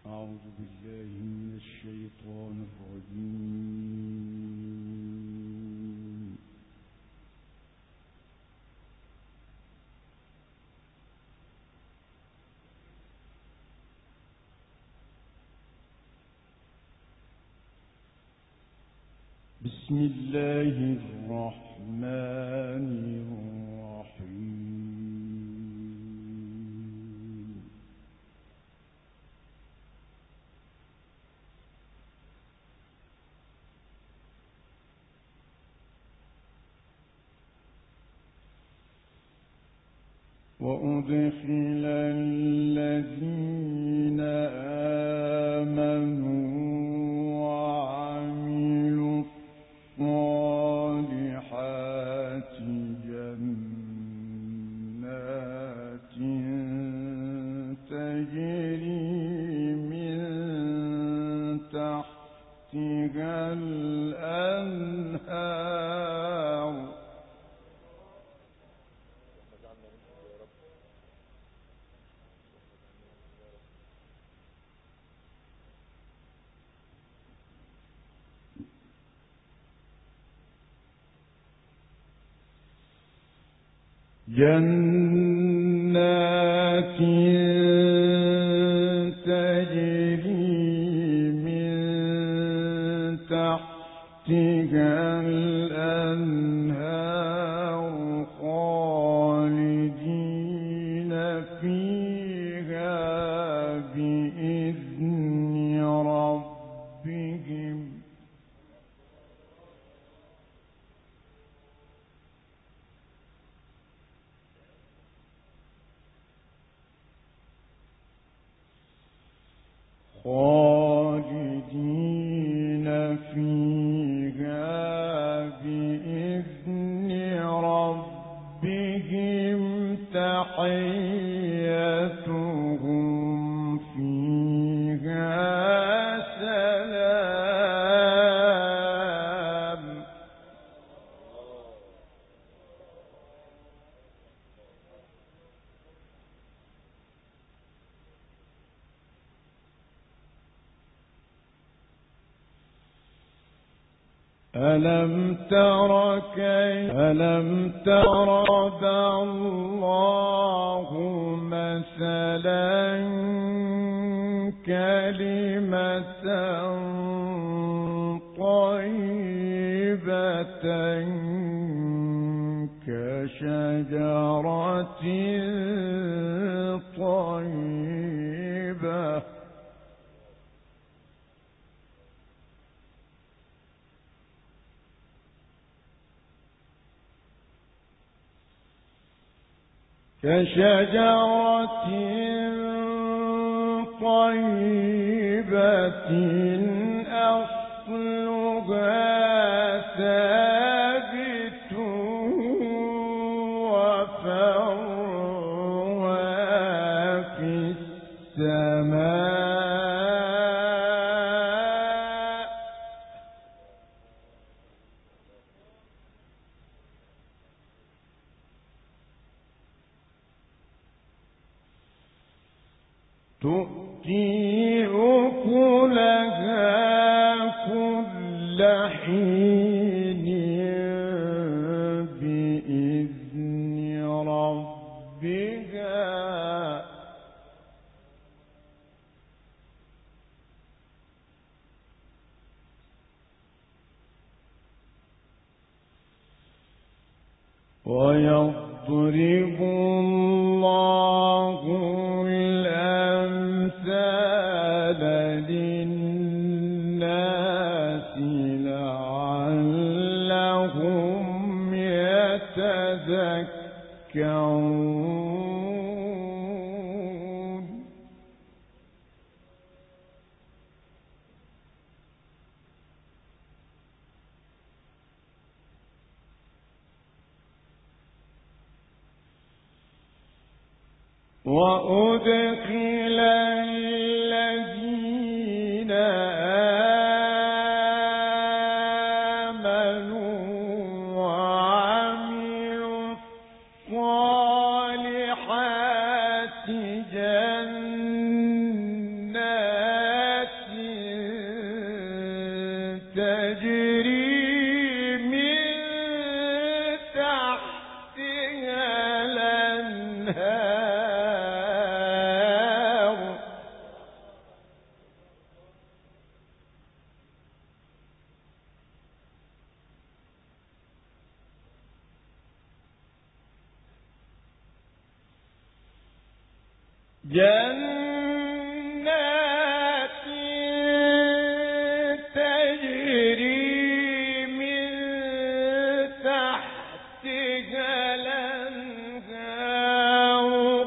أعوذ بالله من الشيطان الرجيم. بسم الله الرحمن الرحيم. وأدخل الذين آمنوا وعملوا الصالحات جنات تجري من تحتها الأنهار جنات تجري من تحتها الأنهار خالدين فيها بإذن ربهم خالدين فيها بإذن ربهم تحيتهم فيها سلام ألم تر ضرب الله مثلا كلمة طيبة كشجرة طيبة أصلها ثابت وفرعها في السماء تؤتي أكلها كل حين بإذن ربها ويضرب الله الأمثال للناس لعلهم يتذكرون وأدخل الذين آمنوا وعملوا الصالحات جنات جنات تجري من تحتها الأنهار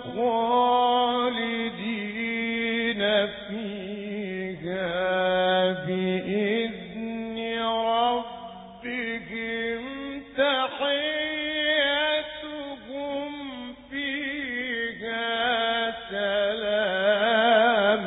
خالدين فيها بإذن ربهم تحيتهم فيها سلام.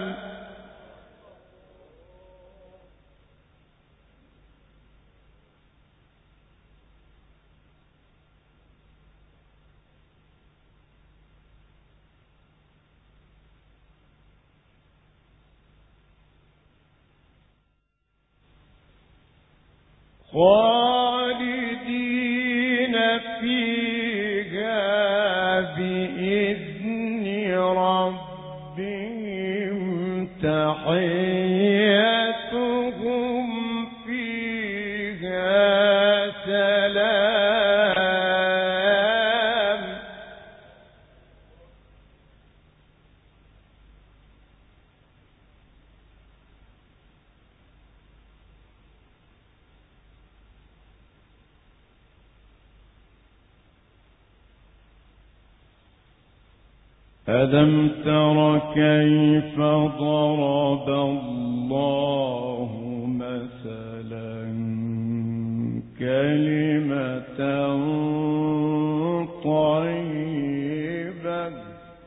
خالدين فيها بإذن ربهم تحيتهم فيها سلام. ألم تر كيف ضرب الله مثلا كلمة طيبة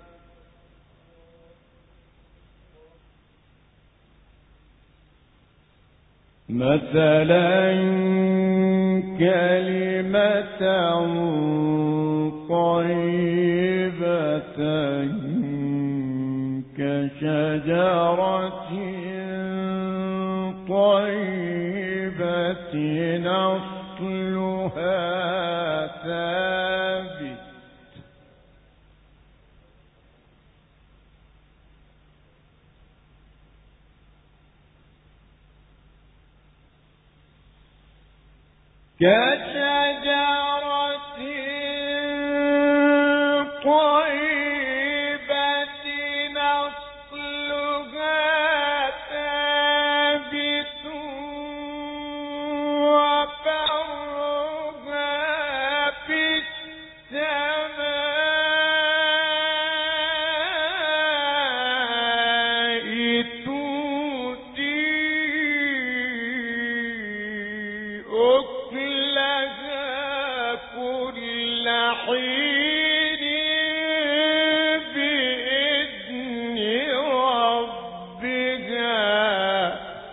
كلمة طيبة كشجرة طيبة أصلها ثابت كشجرة طيبة أصلها ثابت وفرعها في السماء تؤتي أكلها كل حين بإذن ربها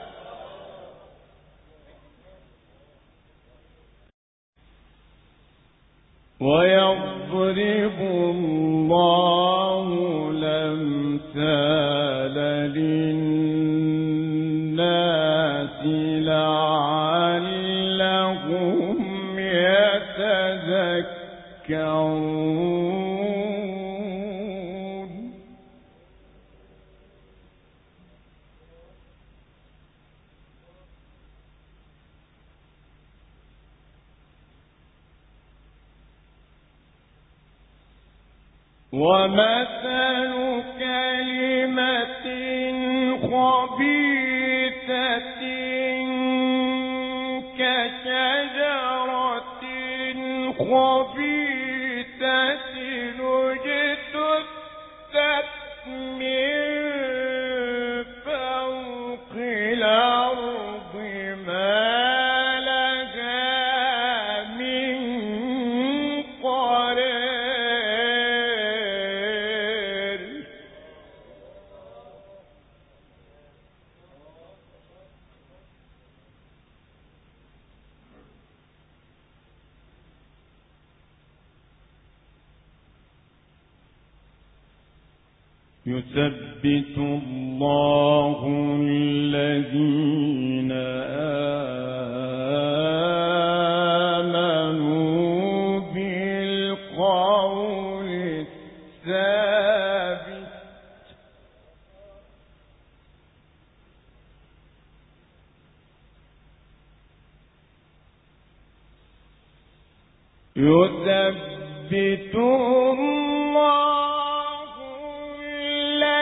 ويضرب الله الأمثال للناس لعلهم يتذكرون. ومثل كلمة خبيثة كشجرة خبيثة اجتثت من فوق الأرض ما لها من قرار. يثبت الله الذين آمنوا بالقول الثابت يثبت الله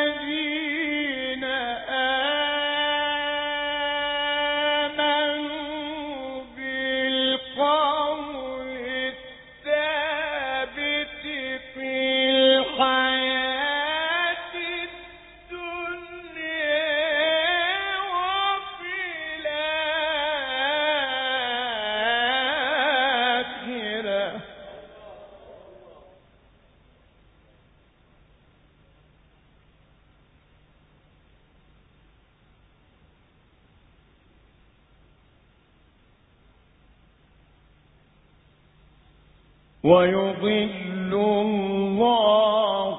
ويضل الله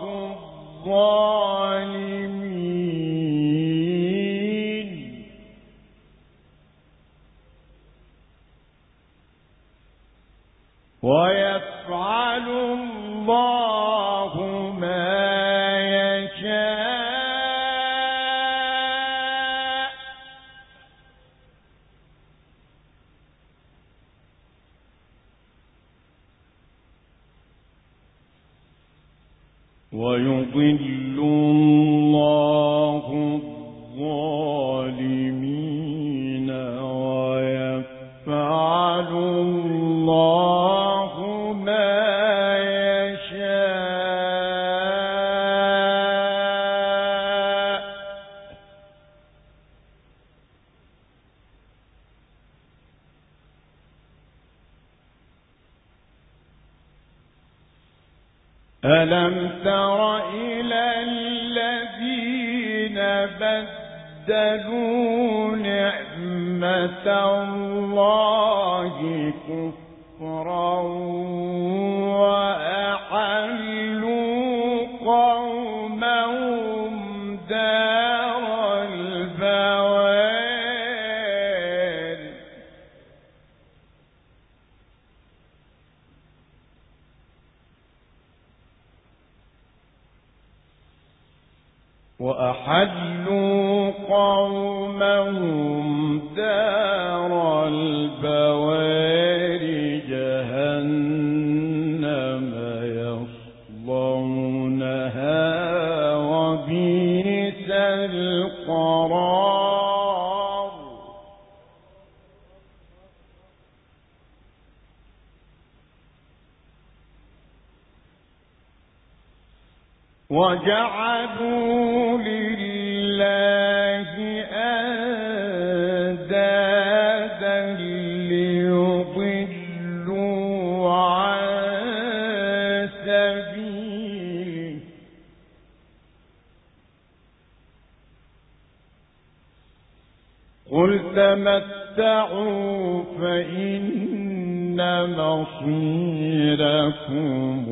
الظالمين ويفعل الله ما يشاء ويضل الله الظالمين ويفعل الله ما يشاء ألم تر إلى الذين بدلوا نعمة الله كفرا وأحلوا قومهم دار البوار وأحلوا قومهم دار البوار جهنم يصلونها وبئس القرار وجعلوا لله أندادا ليضلوا عن سبيله قل تمتعوا فإن مصيركم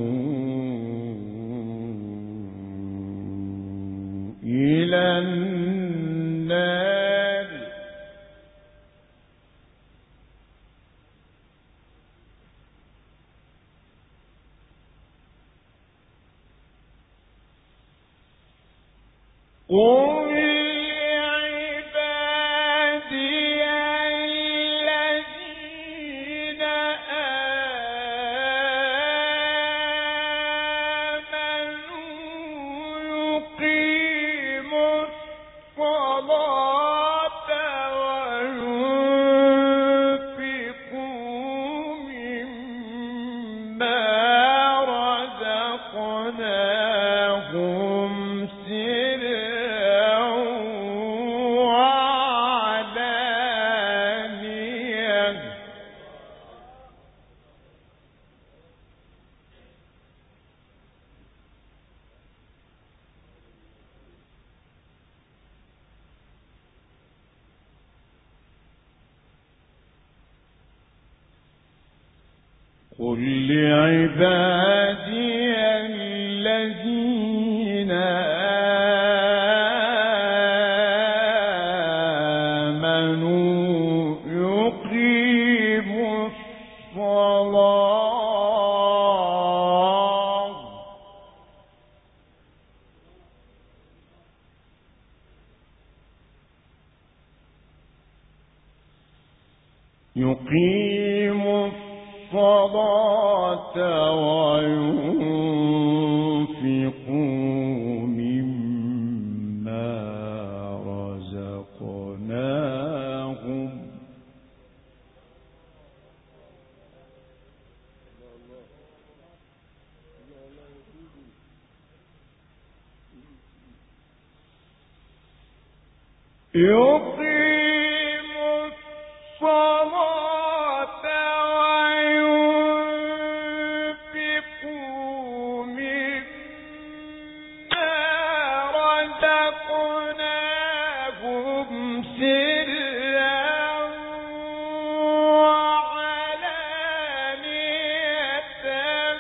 إلى النار قل لعبادي الذين آمنوا يقيموا الصلاة وينفقوا مما رزقناهم سرا وعلانية قل لعبادي الذين آمنوا يقيموا الصلاة يقيموا الصلاة وينفقوا مما رزقناهم يقيموا الصلاة وينفقوا مما رزقناهم سرا وعلانية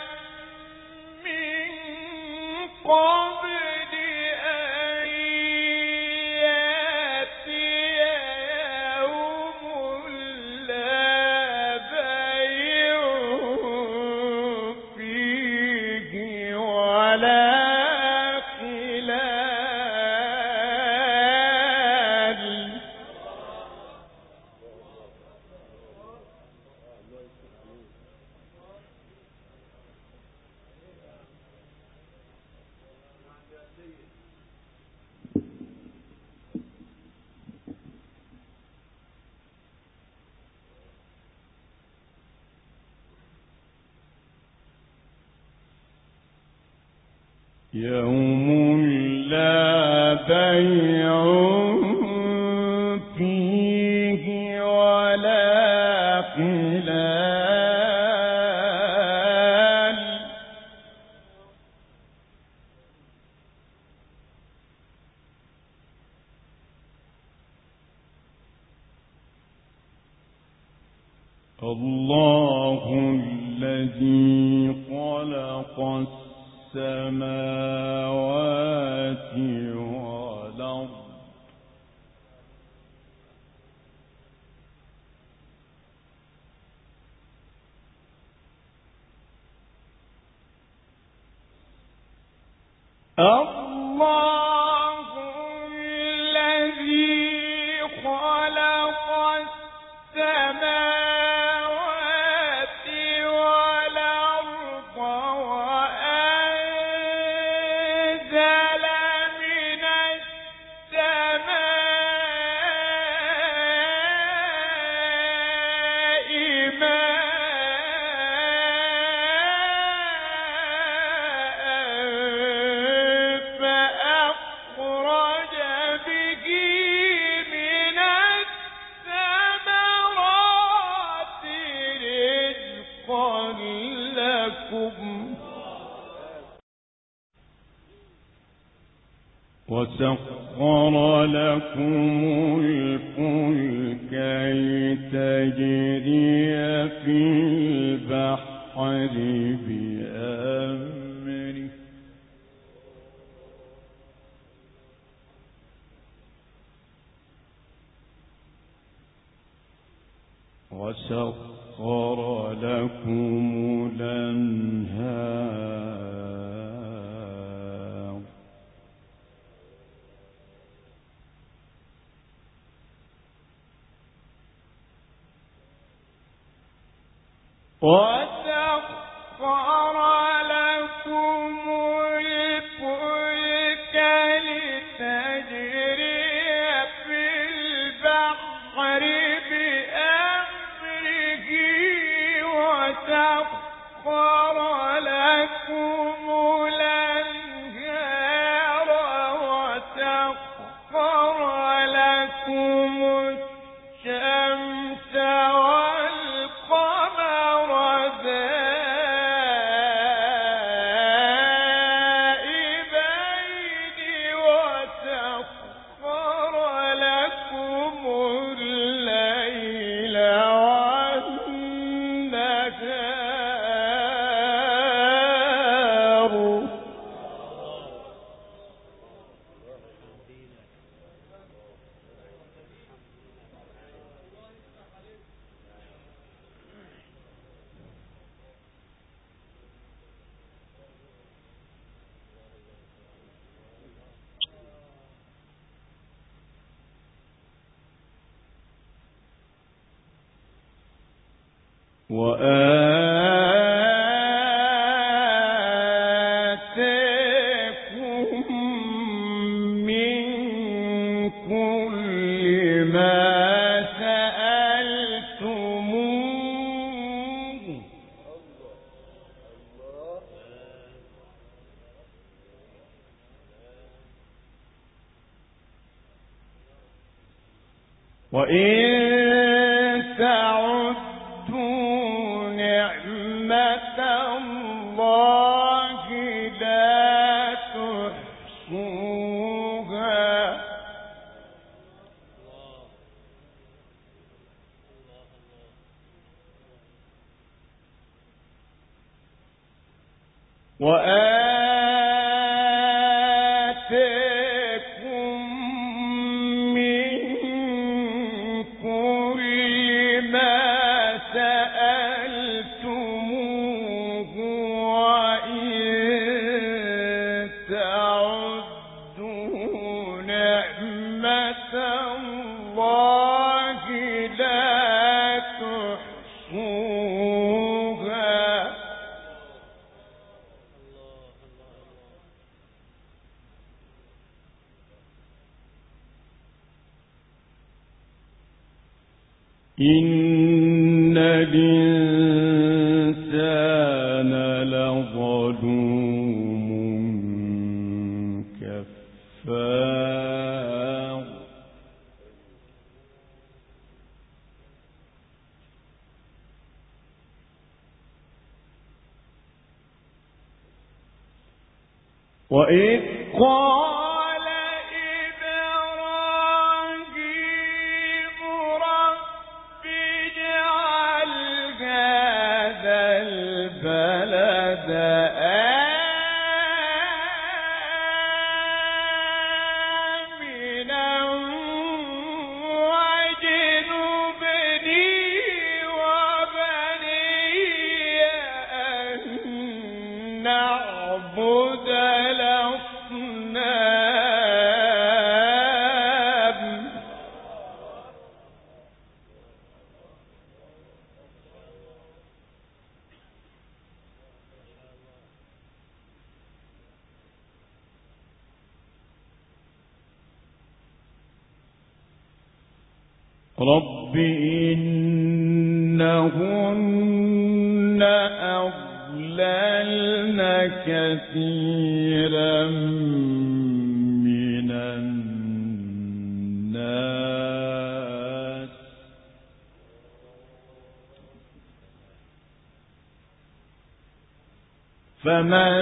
يوم لا بيع فيه ولا خلال الله الذي خلق السماوات والأرض الله الذي خلق السماوات والأرض وأنزل من السماء ماء فأخرج به من الثمرات رزقا لكم وسخر لكم الفلك لتجري في البحر بأمره وسخر لكم الأنهار وسخر لكم الفلك لتجري في البحر بأمره وسخر لكم الأنهار وسخر لكم الشمس والقمر دائبين وسخر لكم الليل والنهار وآتاكم من كل ما سألتموه وإن تعدوا نعمة الله لا تحصوها وآتاكم من كل ما سألتموه وإن تعدوا نعمة الله لا تحصوها إن الإنسان لظلوم وإذ قال إبراهيم رب اجعل هذا البلد آمنا واجنبني وبني أن نعبد الأصنام. رب إنهن أضللن كثيرا من الناس فمن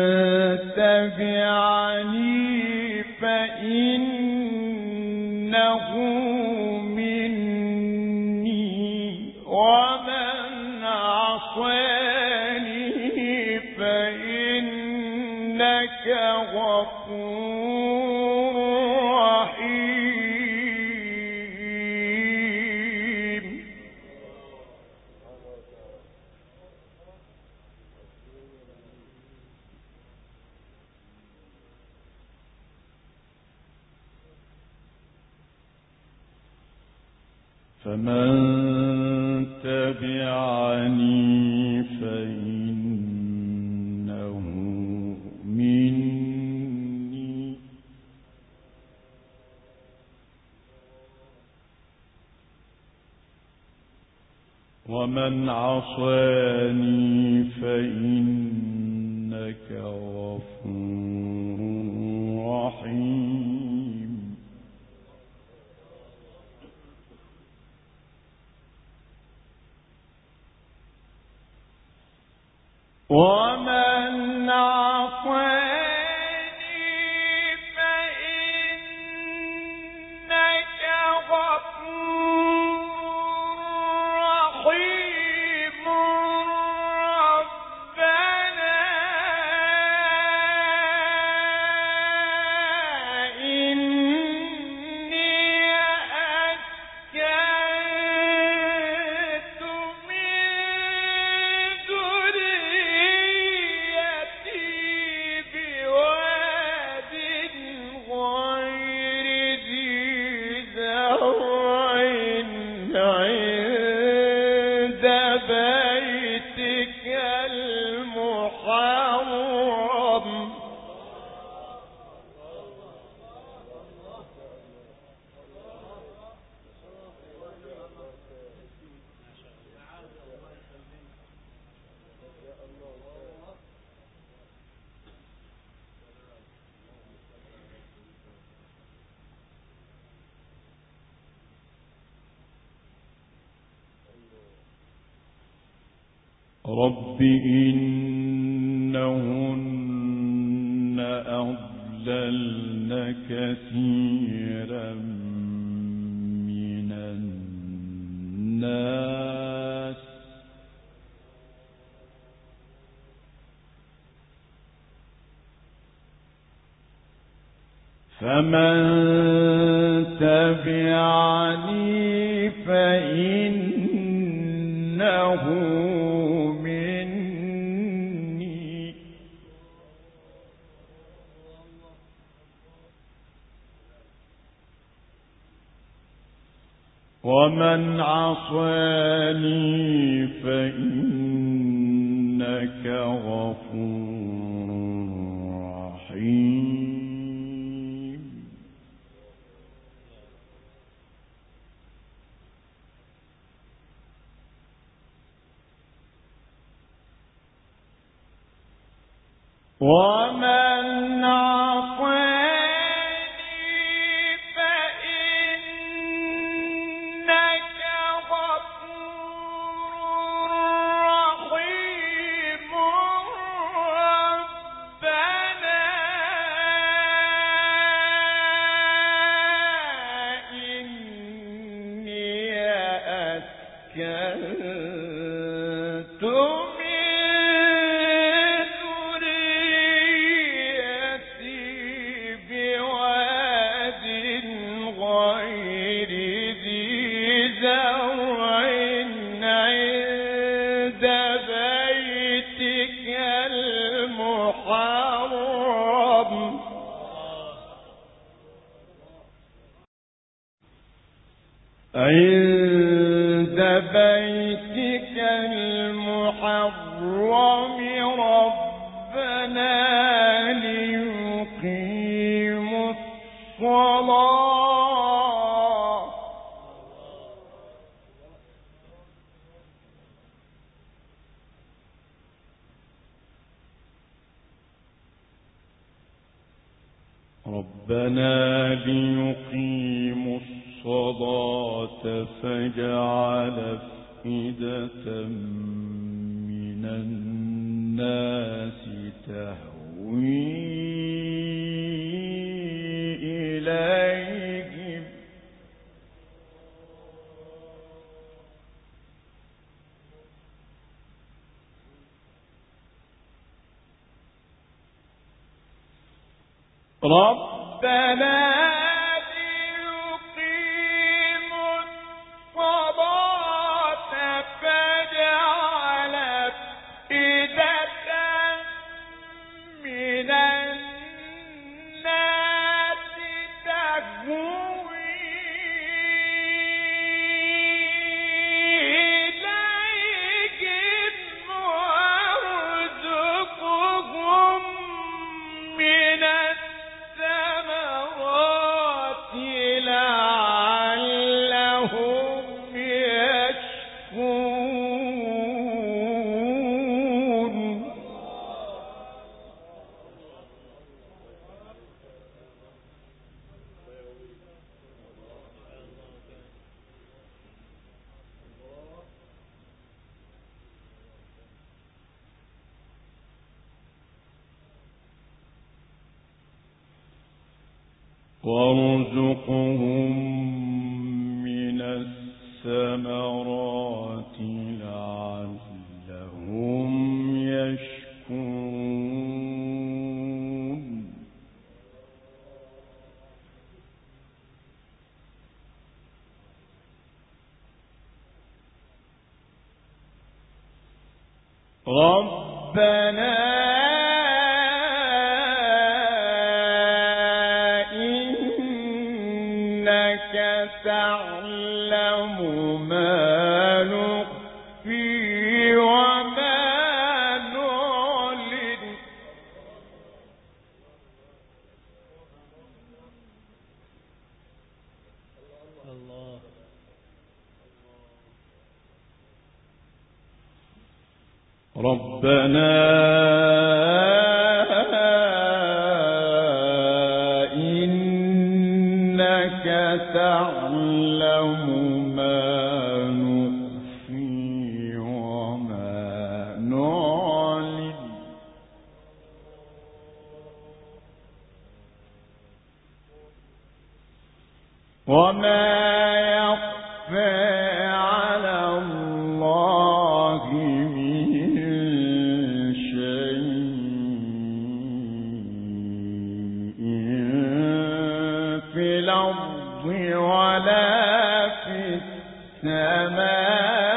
تبعني فإنه ومن عصاني فإنك غفور رحيم. فمن تبعني فإنه مني ومن عصاني فإنك غفور رحيم. ومن عصاني فإنك غفور رحيم. ربنا إني أسكنت من بواد غير ذي زرع عند بيتك المحرم رب إنهن أضللن كثيرا من الناس فمن تبعني فإنه مني ومن عصاني فإنك غفور رحيم. ومن عصاني فإنك غفور رحيم. ربنا عند بيتك المحرم ربنا ليقيموا الصلاة فاجعل أفئدة من الناس تهوي إليهم ربنا ليقيموا الصلاة فاجعل أفئدة من الناس تهوي إليهم وارزقهم من الثمرات لعلهم يشكرون وارزقهم من الثمرات لعلهم يشكرون ربنا إنك تعلم ما نخفي وما نعلن الله ربنا إنك تعلم ما نخفي وما نعلن وما يخفى على الله من شيء في الأرض ولا في السماء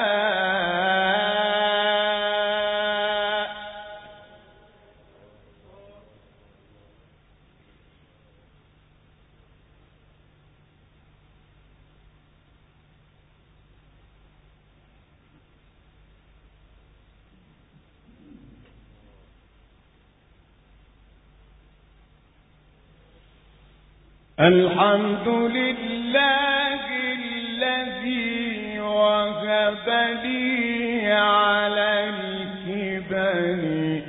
الحمد لله الذي وهب لي على الكبر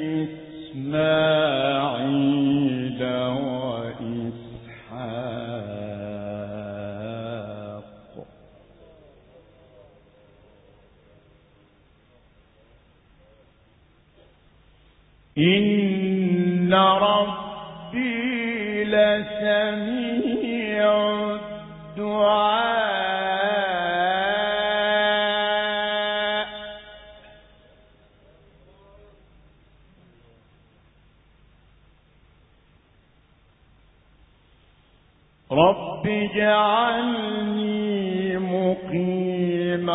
إسماعيل وإسحاق إن ربي لسميع الدعاء رب اجعلني مقيم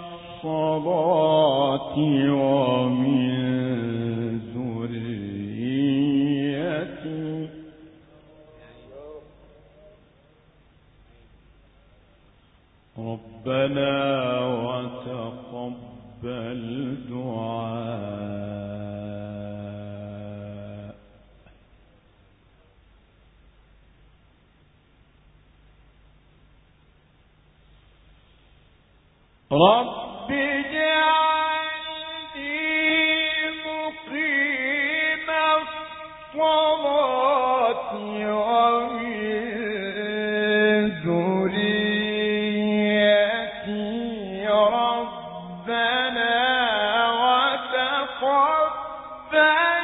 الصلاة ومن ذريتي ربنا وتقبل دعاء. رب اجعلني مقيم الصلاة ومن ذريتي ربنا وتقبل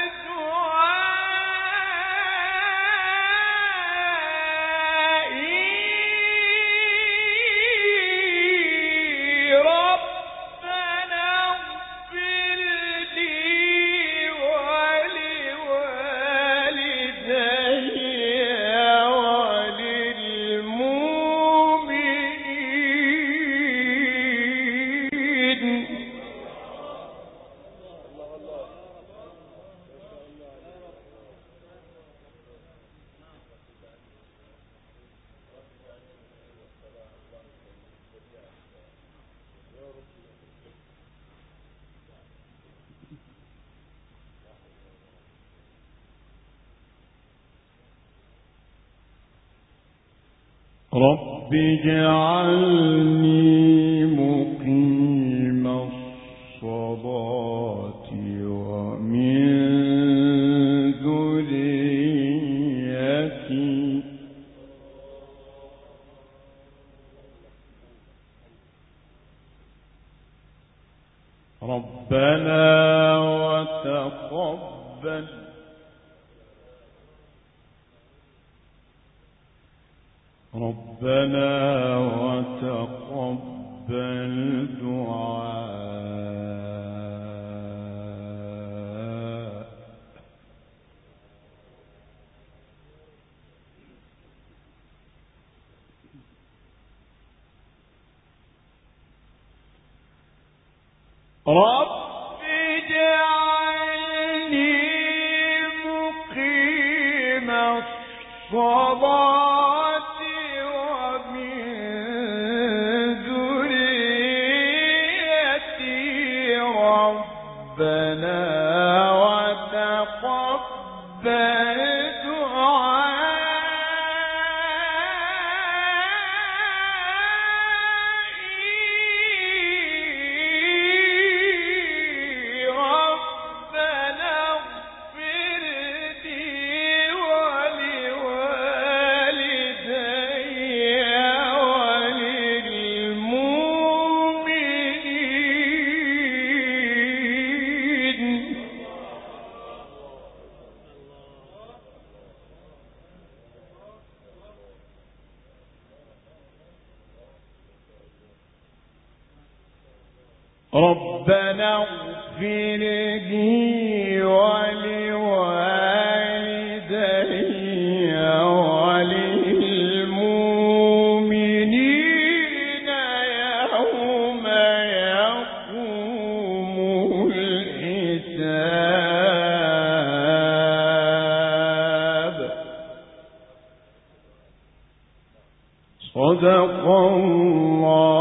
رب اجعلني مقيم الصلاة ومن ذريتي ربنا وتقبل ربنا وتقبل دعاء. رب اجعلني مقيم الصلاة ربنا وتقبل دعائي ربنا اغفر لي ولوالدي وللمؤمنين. ربنا اغفر لي ولوالدي وللمؤمنين يوم يقوم الحساب. صدق الله